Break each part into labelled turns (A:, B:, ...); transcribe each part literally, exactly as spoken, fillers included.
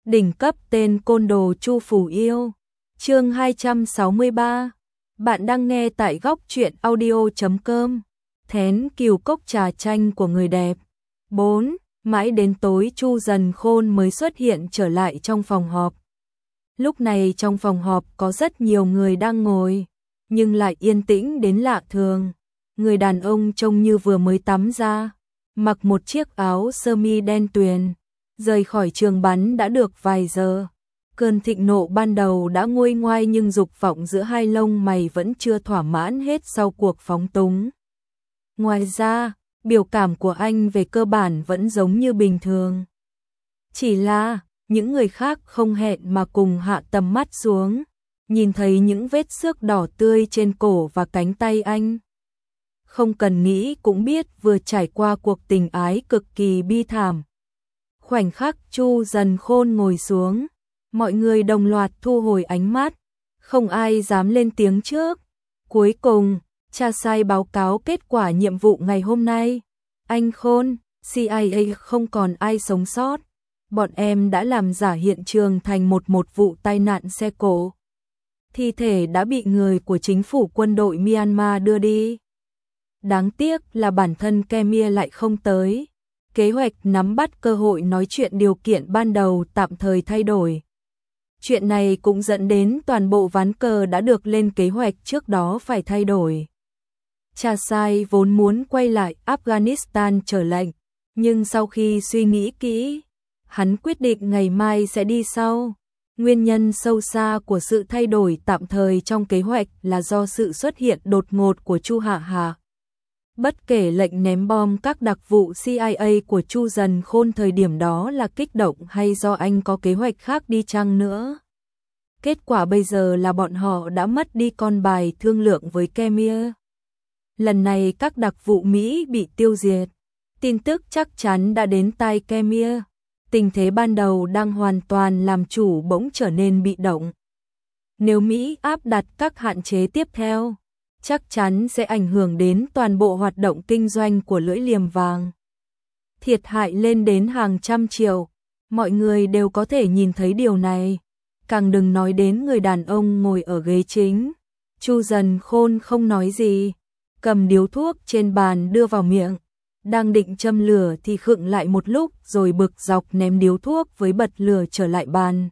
A: Đỉnh cấp tên côn đồ Chu Phủ Yêu. Chương hai trăm sáu mươi ba. Bạn đang nghe tại góc truyện audio chấm com. Thén Kiều cốc trà chanh của người đẹp. bốn. Mãi đến tối Chu Dần Khôn mới xuất hiện trở lại trong phòng họp. Lúc này trong phòng họp có rất nhiều người đang ngồi, nhưng lại yên tĩnh đến lạ thường. Người đàn ông trông như vừa mới tắm ra, mặc một chiếc áo sơ mi đen tuyền, rời khỏi trường bắn đã được vài giờ. Cơn thịnh nộ ban đầu đã nguôi ngoai nhưng dục vọng giữa hai lông mày vẫn chưa thỏa mãn hết sau cuộc phóng túng. Ngoài ra, biểu cảm của anh về cơ bản vẫn giống như bình thường. Chỉ là, những người khác không hẹn mà cùng hạ tầm mắt xuống, nhìn thấy những vết xước đỏ tươi trên cổ và cánh tay anh. Không cần nghĩ cũng biết vừa trải qua cuộc tình ái cực kỳ bi thảm. Khoảnh khắc Chu Dần Khôn ngồi xuống, mọi người đồng loạt thu hồi ánh mắt, không ai dám lên tiếng trước. Cuối cùng, cha sai báo cáo kết quả nhiệm vụ ngày hôm nay. Anh Khôn, C I A không còn ai sống sót. Bọn em đã làm giả hiện trường thành một một vụ tai nạn xe cộ. Thi thể đã bị người của chính phủ quân đội Myanmar đưa đi. Đáng tiếc là bản thân Kemia lại không tới. Kế hoạch nắm bắt cơ hội nói chuyện điều kiện ban đầu tạm thời thay đổi. Chuyện này cũng dẫn đến toàn bộ ván cờ đã được lên kế hoạch trước đó phải thay đổi. Cha sai vốn muốn quay lại Afghanistan trở lệnh, nhưng sau khi suy nghĩ kỹ, hắn quyết định ngày mai sẽ đi sau. Nguyên nhân sâu xa của sự thay đổi tạm thời trong kế hoạch là do sự xuất hiện đột ngột của Chu Hạ Hà. Bất kể lệnh ném bom các đặc vụ C I A của Chu Dần Khôn thời điểm đó là kích động hay do anh có kế hoạch khác đi chăng nữa. Kết quả bây giờ là bọn họ đã mất đi con bài thương lượng với Kemia. Lần này các đặc vụ Mỹ bị tiêu diệt. Tin tức chắc chắn đã đến tai Kemia. Tình thế ban đầu đang hoàn toàn làm chủ bỗng trở nên bị động. Nếu Mỹ áp đặt các hạn chế tiếp theo, chắc chắn sẽ ảnh hưởng đến toàn bộ hoạt động kinh doanh của lưỡi liềm vàng. Thiệt hại lên đến hàng trăm triệu, mọi người đều có thể nhìn thấy điều này. Càng đừng nói đến người đàn ông ngồi ở ghế chính. Chu Dần Khôn không nói gì, cầm điếu thuốc trên bàn đưa vào miệng. Đang định châm lửa thì khựng lại một lúc rồi bực dọc ném điếu thuốc với bật lửa trở lại bàn.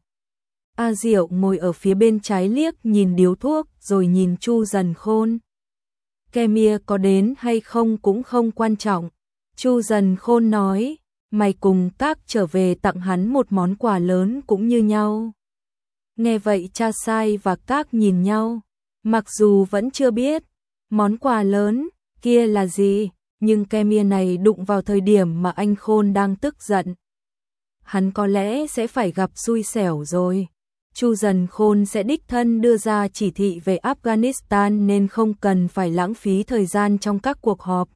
A: A Diệu ngồi ở phía bên trái liếc nhìn điếu thuốc rồi nhìn Chu Dần Khôn. Kemia có đến hay không cũng không quan trọng. Chu Dần Khôn nói, mày cùng các trở về tặng hắn một món quà lớn cũng như nhau. Nghe vậy cha sai và các nhìn nhau, mặc dù vẫn chưa biết món quà lớn kia là gì, nhưng Kemia này đụng vào thời điểm mà anh Khôn đang tức giận. Hắn có lẽ sẽ phải gặp xui xẻo rồi. Chu Dần Khôn sẽ đích thân đưa ra chỉ thị về Afghanistan nên không cần phải lãng phí thời gian trong các cuộc họp.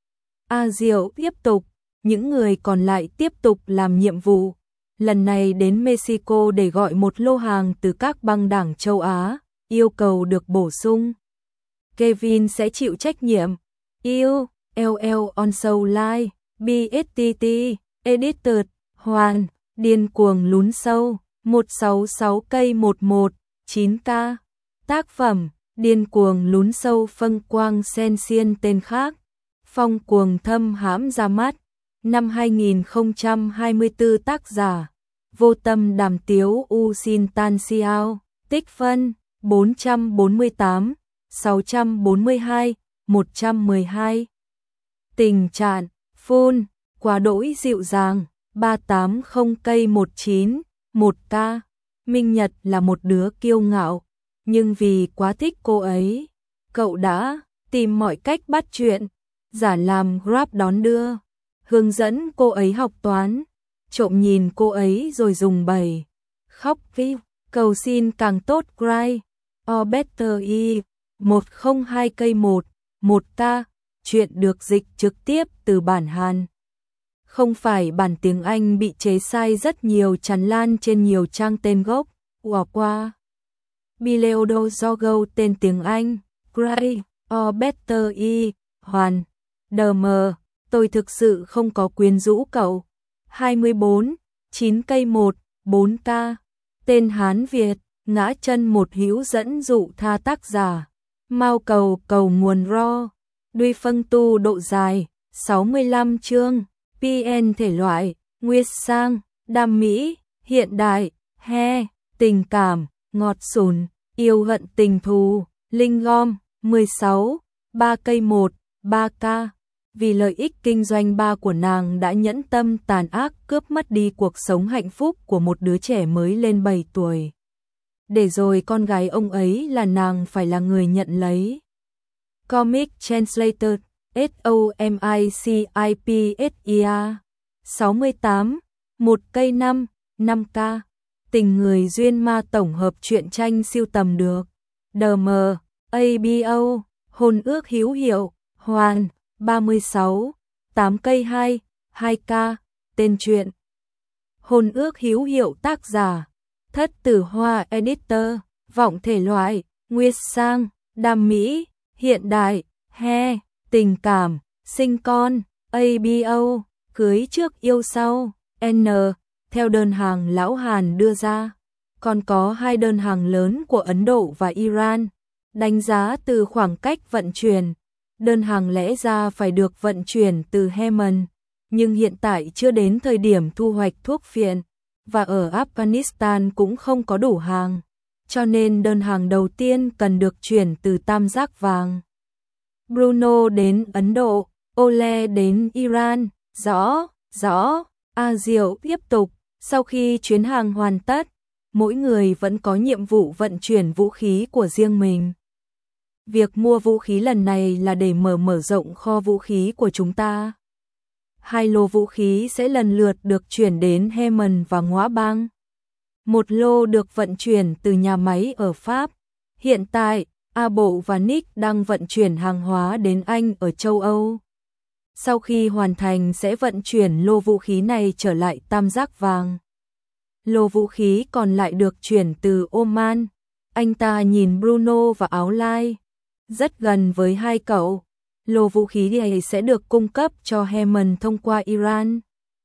A: A Diệu tiếp tục, những người còn lại tiếp tục làm nhiệm vụ. Lần này đến Mexico để gọi một lô hàng từ các băng đảng châu Á, yêu cầu được bổ sung. Kevin sẽ chịu trách nhiệm. Yêu, L L on show live, B S T T, Edited, Hoàn, điên cuồng lún sâu. một sáu sáu cây một một chín K. Tác phẩm, điên cuồng lún sâu phân quang sen xiên tên khác. Phong cuồng thâm hãm ra mắt. Năm hai nghìn không trăm hai mươi tư tác giả. Vô tâm đàm tiếu u xin tan xiao. Tích phân, bốn trăm bốn mươi tám, sáu trăm bốn mươi hai, một trăm mười hai. Tình trạng, phun, quá đỗi dịu dàng, ba tám không cây một chín. một K. Minh Nhật là một đứa kiêu ngạo, nhưng vì quá thích cô ấy, cậu đã tìm mọi cách bắt chuyện, giả làm Grab đón đưa, hướng dẫn cô ấy học toán, trộm nhìn cô ấy rồi dùng bày, khóc vi, cầu xin càng tốt cry, or better e, một không hai cây một, một K. Chuyện được dịch trực tiếp từ bản Hàn. Không phải bản tiếng Anh bị chế sai rất nhiều tràn lan trên nhiều trang tên gốc, bỏ qua. Bileodo Zogo tên tiếng Anh, Gray, or Better E, Hoàn, đê em, tôi thực sự không có quyến rũ cậu. hai mươi bốn, chín cây một, bốn K. Tên Hán Việt, ngã chân một hữu dẫn dụ tha tác giả. Mao cầu cầu nguồn ro. Duy phân tu độ dài, sáu mươi lăm chương. pê en thể loại, Nguyệt sang, đam mỹ, hiện đại, he, tình cảm, ngọt sùn, yêu hận tình thù, linh gom, mười sáu, ba cây một, ba K. Vì lợi ích kinh doanh ba của nàng đã nhẫn tâm tàn ác cướp mất đi cuộc sống hạnh phúc của một đứa trẻ mới lên bảy tuổi. Để rồi con gái ông ấy là nàng phải là người nhận lấy. Comic Translator, S O M I C I P S I A, sáu mươi tám, một cây năm, năm K. Tình người duyên ma tổng hợp truyện tranh siêu tầm được. đê em, A B O, hôn ước hữu hiệu, hoàn, ba mươi sáu, tám cây hai, hai K. Tên truyện. Hôn ước hữu hiệu tác giả. Thất Tử Hoa Editor, vọng thể loại, Nguyệt sang, đam mỹ, hiện đại, he, tình cảm, sinh con, A B O, cưới trước yêu sau, N, theo đơn hàng lão Hàn đưa ra. Còn có hai đơn hàng lớn của Ấn Độ và Iran, đánh giá từ khoảng cách vận chuyển. Đơn hàng lẽ ra phải được vận chuyển từ Yemen, nhưng hiện tại chưa đến thời điểm thu hoạch thuốc phiện, và ở Afghanistan cũng không có đủ hàng, cho nên đơn hàng đầu tiên cần được chuyển từ Tam Giác Vàng. Bruno đến Ấn Độ, Ole đến Iran, rõ, rõ, A Diệu tiếp tục, sau khi chuyến hàng hoàn tất, mỗi người vẫn có nhiệm vụ vận chuyển vũ khí của riêng mình. Việc mua vũ khí lần này là để mở mở rộng kho vũ khí của chúng ta. Hai lô vũ khí sẽ lần lượt được chuyển đến Yemen và Ngoã Bang. Một lô được vận chuyển từ nhà máy ở Pháp. Hiện tại, A Bộ và Nick đang vận chuyển hàng hóa đến Anh ở châu Âu. Sau khi hoàn thành sẽ vận chuyển lô vũ khí này trở lại Tam Giác Vàng. Lô vũ khí còn lại được chuyển từ Oman. Anh ta nhìn Bruno và Áo Lai. Rất gần với hai cậu. Lô vũ khí này sẽ được cung cấp cho Yemen thông qua Iran.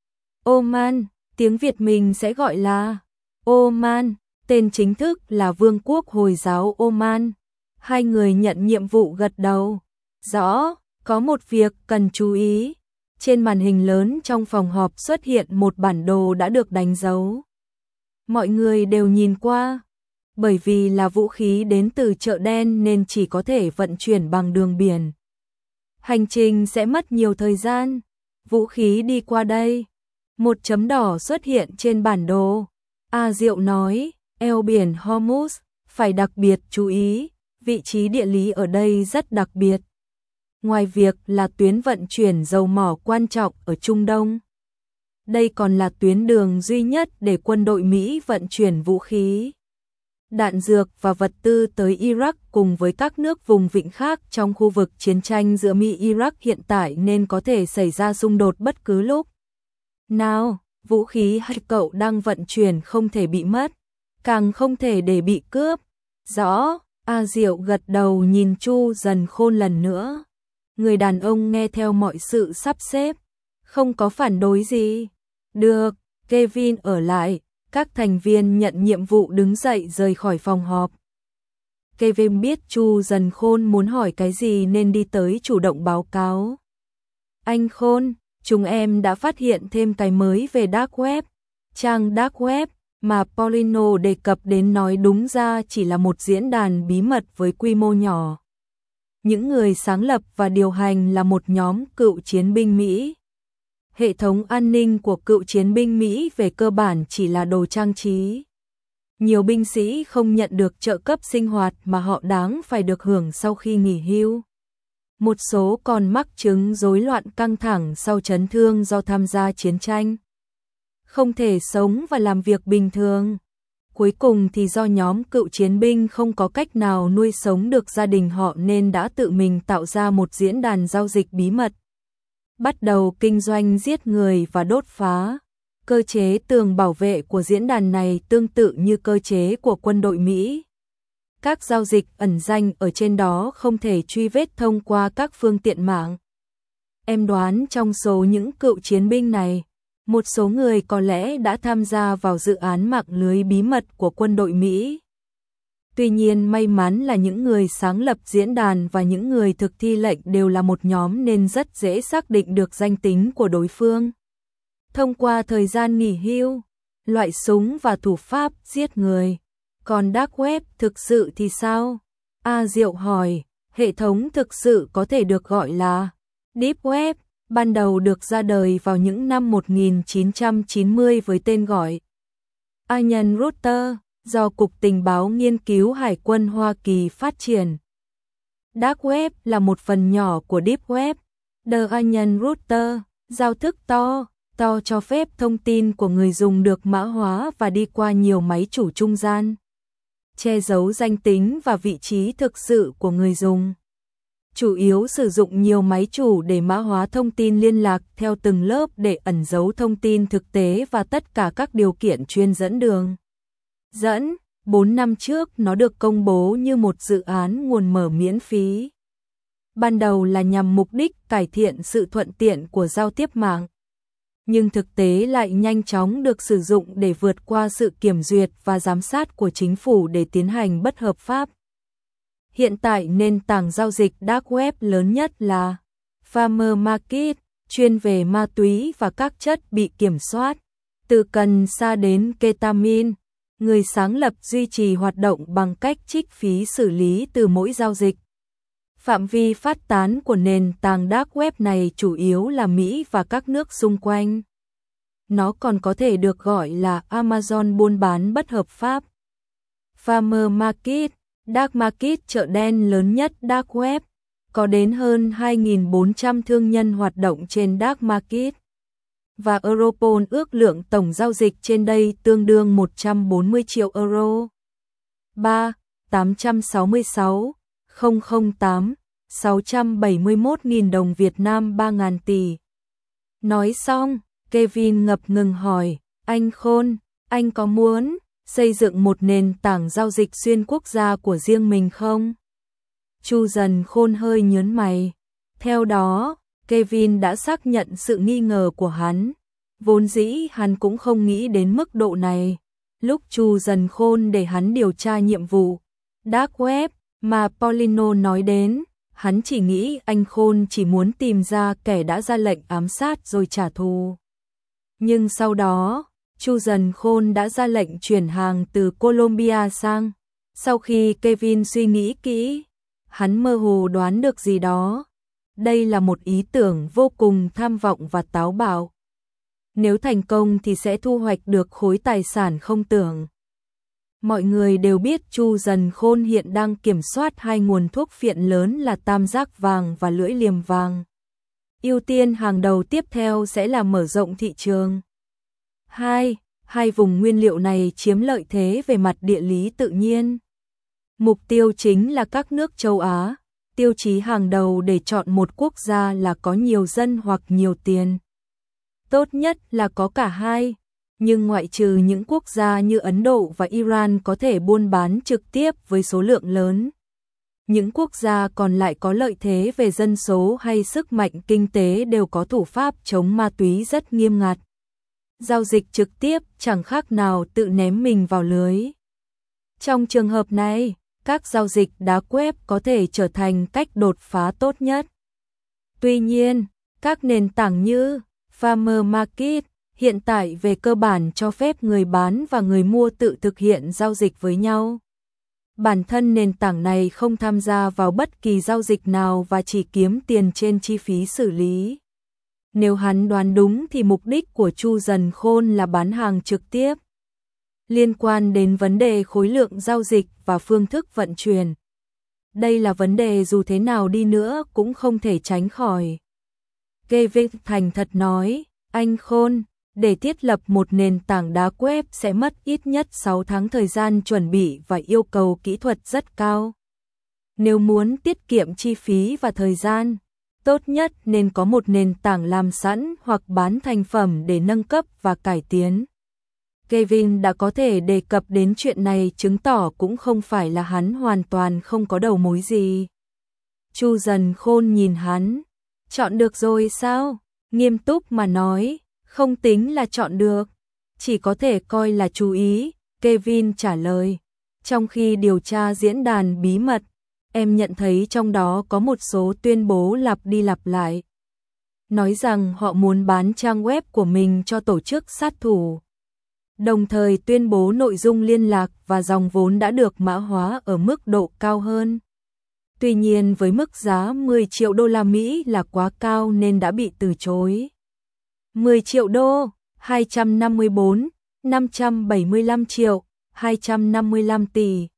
A: Oman, tiếng Việt mình sẽ gọi là Oman, tên chính thức là Vương quốc Hồi giáo Oman. Hai người nhận nhiệm vụ gật đầu. Rõ, có một việc cần chú ý. Trên màn hình lớn trong phòng họp xuất hiện một bản đồ đã được đánh dấu. Mọi người đều nhìn qua. Bởi vì là vũ khí đến từ chợ đen nên chỉ có thể vận chuyển bằng đường biển. Hành trình sẽ mất nhiều thời gian. Vũ khí đi qua đây. Một chấm đỏ xuất hiện trên bản đồ. A Diệu nói, eo biển Hormuz, phải đặc biệt chú ý, vị trí địa lý ở đây rất đặc biệt. Ngoài việc là tuyến vận chuyển dầu mỏ quan trọng ở Trung Đông, đây còn là tuyến đường duy nhất để quân đội Mỹ vận chuyển vũ khí, đạn dược và vật tư tới Iraq cùng với các nước vùng vịnh khác trong khu vực chiến tranh giữa Mỹ-Iraq hiện tại nên có thể xảy ra xung đột bất cứ lúc nào. Vũ khí hay cậu đang vận chuyển không thể bị mất, càng không thể để bị cướp. Rõ, A Diệu gật đầu nhìn Chu Dần Khôn lần nữa. Người đàn ông nghe theo mọi sự sắp xếp, không có phản đối gì. Được, Kevin ở lại, các thành viên nhận nhiệm vụ đứng dậy rời khỏi phòng họp. Kevin biết Chu Dần Khôn muốn hỏi cái gì nên đi tới chủ động báo cáo. Anh Khôn, chúng em đã phát hiện thêm cái mới về Dark Web. Trang Dark Web mà Paulino đề cập đến nói đúng ra chỉ là một diễn đàn bí mật với quy mô nhỏ. Những người sáng lập và điều hành là một nhóm cựu chiến binh Mỹ. Hệ thống an ninh của cựu chiến binh Mỹ về cơ bản chỉ là đồ trang trí. Nhiều binh sĩ không nhận được trợ cấp sinh hoạt mà họ đáng phải được hưởng sau khi nghỉ hưu. Một số còn mắc chứng rối loạn căng thẳng sau chấn thương do tham gia chiến tranh. Không thể sống và làm việc bình thường. Cuối cùng thì do nhóm cựu chiến binh không có cách nào nuôi sống được gia đình họ nên đã tự mình tạo ra một diễn đàn giao dịch bí mật. Bắt đầu kinh doanh giết người và đốt phá. Cơ chế tường bảo vệ của diễn đàn này tương tự như cơ chế của quân đội Mỹ. Các giao dịch ẩn danh ở trên đó không thể truy vết thông qua các phương tiện mạng. Em đoán trong số những cựu chiến binh này, Một số người có lẽ đã tham gia vào dự án mạng lưới bí mật của quân đội Mỹ. Tuy nhiên may mắn là những người sáng lập diễn đàn và những người thực thi lệnh đều là một nhóm nên rất dễ xác định được danh tính của đối phương. Thông qua thời gian nghỉ hưu, loại súng và thủ pháp giết người. Còn Dark Web thực sự thì sao? A Diệu hỏi, hệ thống thực sự có thể được gọi là Deep Web, ban đầu được ra đời vào những năm một nghìn chín trăm chín mươi với tên gọi Onion Router, do Cục Tình báo Nghiên cứu Hải quân Hoa Kỳ phát triển. Dark Web là một phần nhỏ của Deep Web. The Onion Router, giao thức to, to cho phép thông tin của người dùng được mã hóa và đi qua nhiều máy chủ trung gian, che giấu danh tính và vị trí thực sự của người dùng. Chủ yếu sử dụng nhiều máy chủ để mã hóa thông tin liên lạc theo từng lớp để ẩn giấu thông tin thực tế và tất cả các điều kiện chuyên dẫn đường. Dẫn, bốn năm trước nó được công bố như một dự án nguồn mở miễn phí. Ban đầu là nhằm mục đích cải thiện sự thuận tiện của giao tiếp mạng, nhưng thực tế lại nhanh chóng được sử dụng để vượt qua sự kiểm duyệt và giám sát của chính phủ để tiến hành bất hợp pháp. Hiện tại nền tảng giao dịch Dark Web lớn nhất là Farmer Market, chuyên về ma túy và các chất bị kiểm soát, từ cần sa đến ketamin. Người sáng lập duy trì hoạt động bằng cách trích phí xử lý từ mỗi giao dịch. Phạm vi phát tán của nền tảng Dark Web này chủ yếu là Mỹ và các nước xung quanh. Nó còn có thể được gọi là Amazon buôn bán bất hợp pháp. Farmer Market, Dark Market chợ đen lớn nhất Dark Web, có đến hơn hai nghìn bốn trăm thương nhân hoạt động trên Dark Market. Và Europol ước lượng tổng giao dịch trên đây tương đương một trăm bốn mươi triệu euro. ba. tám trăm sáu mươi sáu nghìn tám sáu trăm bảy mươi mốt nghìn đồng Việt Nam ba nghìn tỷ. Nói xong, Kevin ngập ngừng hỏi, anh Khôn, anh có muốn xây dựng một nền tảng giao dịch xuyên quốc gia của riêng mình không? Chu Dần Khôn hơi nhớn mày. Theo đó, Kevin đã xác nhận sự nghi ngờ của hắn. Vốn dĩ hắn cũng không nghĩ đến mức độ này. Lúc Chu Dần Khôn để hắn điều tra nhiệm vụ Dark Web mà Paulino nói đến, hắn chỉ nghĩ anh Khôn chỉ muốn tìm ra kẻ đã ra lệnh ám sát rồi trả thù. Nhưng sau đó, Chu Dần Khôn đã ra lệnh chuyển hàng từ Colombia sang. Sau khi Kevin suy nghĩ kỹ, hắn mơ hồ đoán được gì đó. Đây là một ý tưởng vô cùng tham vọng và táo bạo. Nếu thành công thì sẽ thu hoạch được khối tài sản không tưởng. Mọi người đều biết Chu Dần Khôn hiện đang kiểm soát hai nguồn thuốc phiện lớn là tam giác vàng và lưỡi liềm vàng. Ưu tiên hàng đầu tiếp theo sẽ là mở rộng thị trường. Hai, hai vùng nguyên liệu này chiếm lợi thế về mặt địa lý tự nhiên. Mục tiêu chính là các nước châu Á. Tiêu chí hàng đầu để chọn một quốc gia là có nhiều dân hoặc nhiều tiền. Tốt nhất là có cả hai, nhưng ngoại trừ những quốc gia như Ấn Độ và Iran có thể buôn bán trực tiếp với số lượng lớn. Những quốc gia còn lại có lợi thế về dân số hay sức mạnh kinh tế đều có thủ pháp chống ma túy rất nghiêm ngặt. Giao dịch trực tiếp chẳng khác nào tự ném mình vào lưới. Trong trường hợp này, các giao dịch Dark Web có thể trở thành cách đột phá tốt nhất. Tuy nhiên, các nền tảng như Farmer Market hiện tại về cơ bản cho phép người bán và người mua tự thực hiện giao dịch với nhau. Bản thân nền tảng này không tham gia vào bất kỳ giao dịch nào và chỉ kiếm tiền trên chi phí xử lý. Nếu hắn đoán đúng thì mục đích của Chu Dần Khôn là bán hàng trực tiếp. Liên quan đến vấn đề khối lượng giao dịch và phương thức vận chuyển. Đây là vấn đề dù thế nào đi nữa cũng không thể tránh khỏi. Kevin thành thật nói, anh Khôn, để thiết lập một nền tảng Dark Web sẽ mất ít nhất sáu tháng thời gian chuẩn bị và yêu cầu kỹ thuật rất cao. Nếu muốn tiết kiệm chi phí và thời gian, tốt nhất nên có một nền tảng làm sẵn hoặc bán thành phẩm để nâng cấp và cải tiến. Kevin đã có thể đề cập đến chuyện này chứng tỏ cũng không phải là hắn hoàn toàn không có đầu mối gì. Chu Dần Khôn nhìn hắn, chọn được rồi sao? Nghiêm túc mà nói, Không tính là chọn được, chỉ có thể coi là chú ý, Kevin trả lời. Trong khi điều tra diễn đàn bí mật, em nhận thấy trong đó có một số tuyên bố lặp đi lặp lại. Nói rằng họ muốn bán trang web của mình cho tổ chức sát thủ. Đồng thời tuyên bố nội dung liên lạc và dòng vốn đã được mã hóa ở mức độ cao hơn. Tuy nhiên với mức giá mười triệu đô la Mỹ là quá cao nên đã bị từ chối. mười triệu đô, hai trăm năm mươi bốn, năm trăm bảy mươi lăm triệu, hai trăm năm mươi lăm tỷ.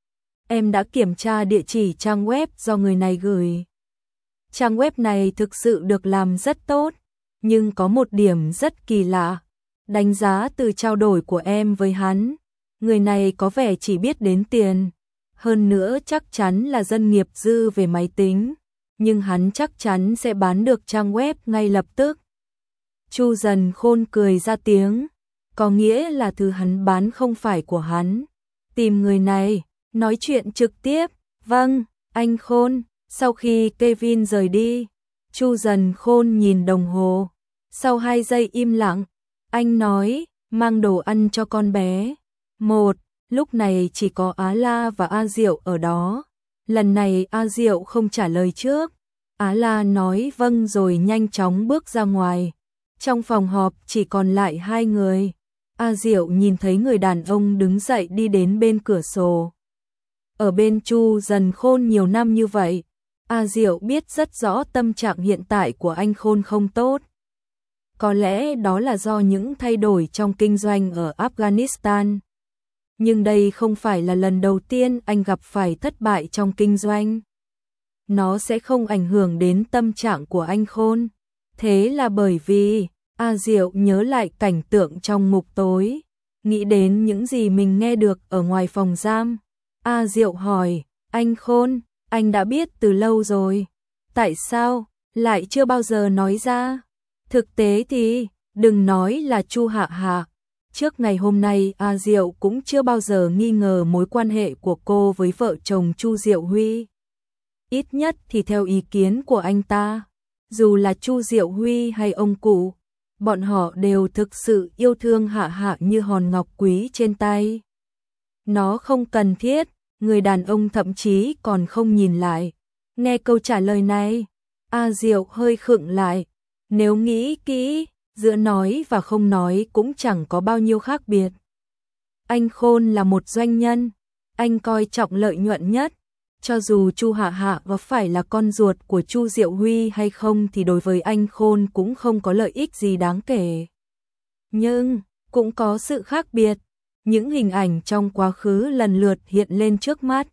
A: Em đã kiểm tra địa chỉ trang web do người này gửi. Trang web này thực sự được làm rất tốt, nhưng có một điểm rất kỳ lạ. Đánh giá từ trao đổi của em với hắn, người này có vẻ chỉ biết đến tiền. Hơn nữa chắc chắn là dân nghiệp dư về máy tính, nhưng hắn chắc chắn sẽ bán được trang web ngay lập tức. Chu Dần Khôn cười ra tiếng, có nghĩa là thứ hắn bán không phải của hắn. Tìm người này, nói chuyện trực tiếp. Vâng, anh Khôn. Sau khi Kevin rời đi, Chu Dần Khôn nhìn đồng hồ. Sau hai giây im lặng, anh nói, mang đồ ăn cho con bé. Một, lúc này chỉ có Á La và A Diệu ở đó. Lần này A Diệu không trả lời trước. Á La nói vâng rồi nhanh chóng bước ra ngoài. Trong phòng họp chỉ còn lại hai người. A Diệu nhìn thấy người đàn ông đứng dậy đi đến bên cửa sổ. Ở bên Chu Dần Khôn nhiều năm như vậy, A Diệu biết rất rõ tâm trạng hiện tại của anh Khôn không tốt. Có lẽ đó là do những thay đổi trong kinh doanh ở Afghanistan. Nhưng đây không phải là lần đầu tiên anh gặp phải thất bại trong kinh doanh. Nó sẽ không ảnh hưởng đến tâm trạng của anh Khôn. Thế là bởi vì A Diệu nhớ lại cảnh tượng trong ngục tối, nghĩ đến những gì mình nghe được ở ngoài phòng giam. A Diệu hỏi, anh Khôn, anh đã biết từ lâu rồi. Tại sao lại chưa bao giờ nói ra? Thực tế thì, đừng nói là Chu Hạ Hạ. Trước ngày hôm nay A Diệu cũng chưa bao giờ nghi ngờ mối quan hệ của cô với vợ chồng Chu Diệu Huy. Ít nhất thì theo ý kiến của anh ta, dù là Chu Diệu Huy hay ông cụ, bọn họ đều thực sự yêu thương Hạ Hạ như hòn ngọc quý trên tay. Nó không cần thiết, người đàn ông thậm chí còn không nhìn lại. Nghe câu trả lời này, A Diệu hơi khựng lại. Nếu nghĩ kỹ, giữa nói và không nói cũng chẳng có bao nhiêu khác biệt. Anh Khôn là một doanh nhân, anh coi trọng lợi nhuận nhất. Cho dù Chu Hạ Hạ có phải là con ruột của Chu Diệu Huy hay không thì đối với anh Khôn cũng không có lợi ích gì đáng kể. Nhưng, cũng có sự khác biệt. Những hình ảnh trong quá khứ lần lượt hiện lên trước mắt.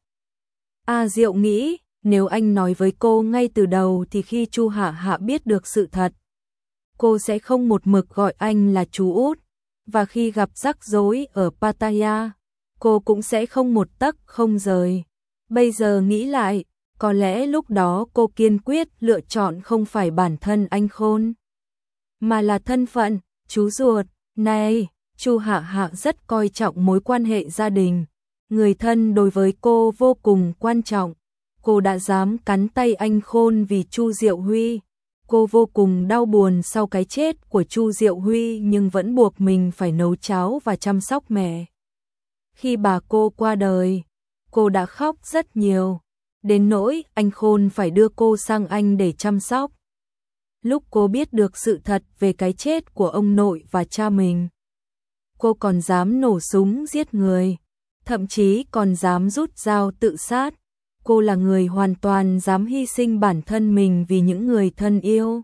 A: A Diệu nghĩ, nếu anh nói với cô ngay từ đầu thì khi Chu Hạ Hạ biết được sự thật, cô sẽ không một mực gọi anh là chú út. Và khi gặp rắc rối ở Pattaya, cô cũng sẽ không một tấc không rời. Bây giờ nghĩ lại, có lẽ lúc đó cô kiên quyết lựa chọn không phải bản thân anh Khôn, mà là thân phận, chú ruột. Này, Chu Hạ Hạ rất coi trọng mối quan hệ gia đình. Người thân đối với cô vô cùng quan trọng. Cô đã dám cắn tay anh Khôn vì Chu Diệu Huy. Cô vô cùng đau buồn sau cái chết của Chu Diệu Huy nhưng vẫn buộc mình phải nấu cháo và chăm sóc mẹ. Khi bà cô qua đời, cô đã khóc rất nhiều, đến nỗi anh Khôn phải đưa cô sang Anh để chăm sóc. Lúc cô biết được sự thật về cái chết của ông nội và cha mình, cô còn dám nổ súng giết người, thậm chí còn dám rút dao tự sát. Cô là người hoàn toàn dám hy sinh bản thân mình vì những người thân yêu.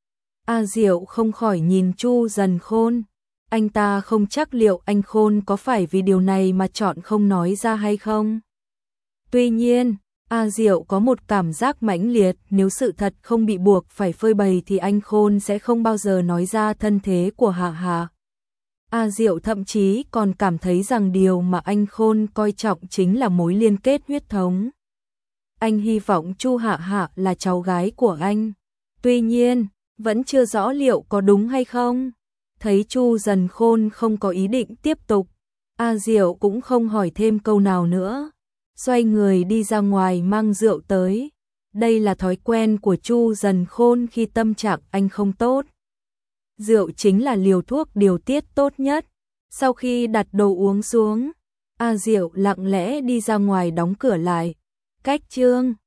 A: A Diệu không khỏi nhìn Chu Dần Khôn. Anh ta không chắc liệu anh Khôn có phải vì điều này mà chọn không nói ra hay không. Tuy nhiên, A Diệu có một cảm giác mãnh liệt, nếu sự thật không bị buộc phải phơi bày thì anh Khôn sẽ không bao giờ nói ra thân thế của Hạ Hạ. A Diệu thậm chí còn cảm thấy rằng điều mà anh Khôn coi trọng chính là mối liên kết huyết thống. Anh hy vọng Chu Hạ Hạ là cháu gái của anh. Tuy nhiên, vẫn chưa rõ liệu có đúng hay không. Thấy Chu Dần Khôn không có ý định tiếp tục, A Diệu cũng không hỏi thêm câu nào nữa. Xoay người đi ra ngoài mang rượu tới. Đây là thói quen của Chu Dần Khôn khi tâm trạng anh không tốt. Rượu chính là liều thuốc điều tiết tốt nhất. Sau khi đặt đồ uống xuống, A Diệu lặng lẽ đi ra ngoài đóng cửa lại. Cách Trương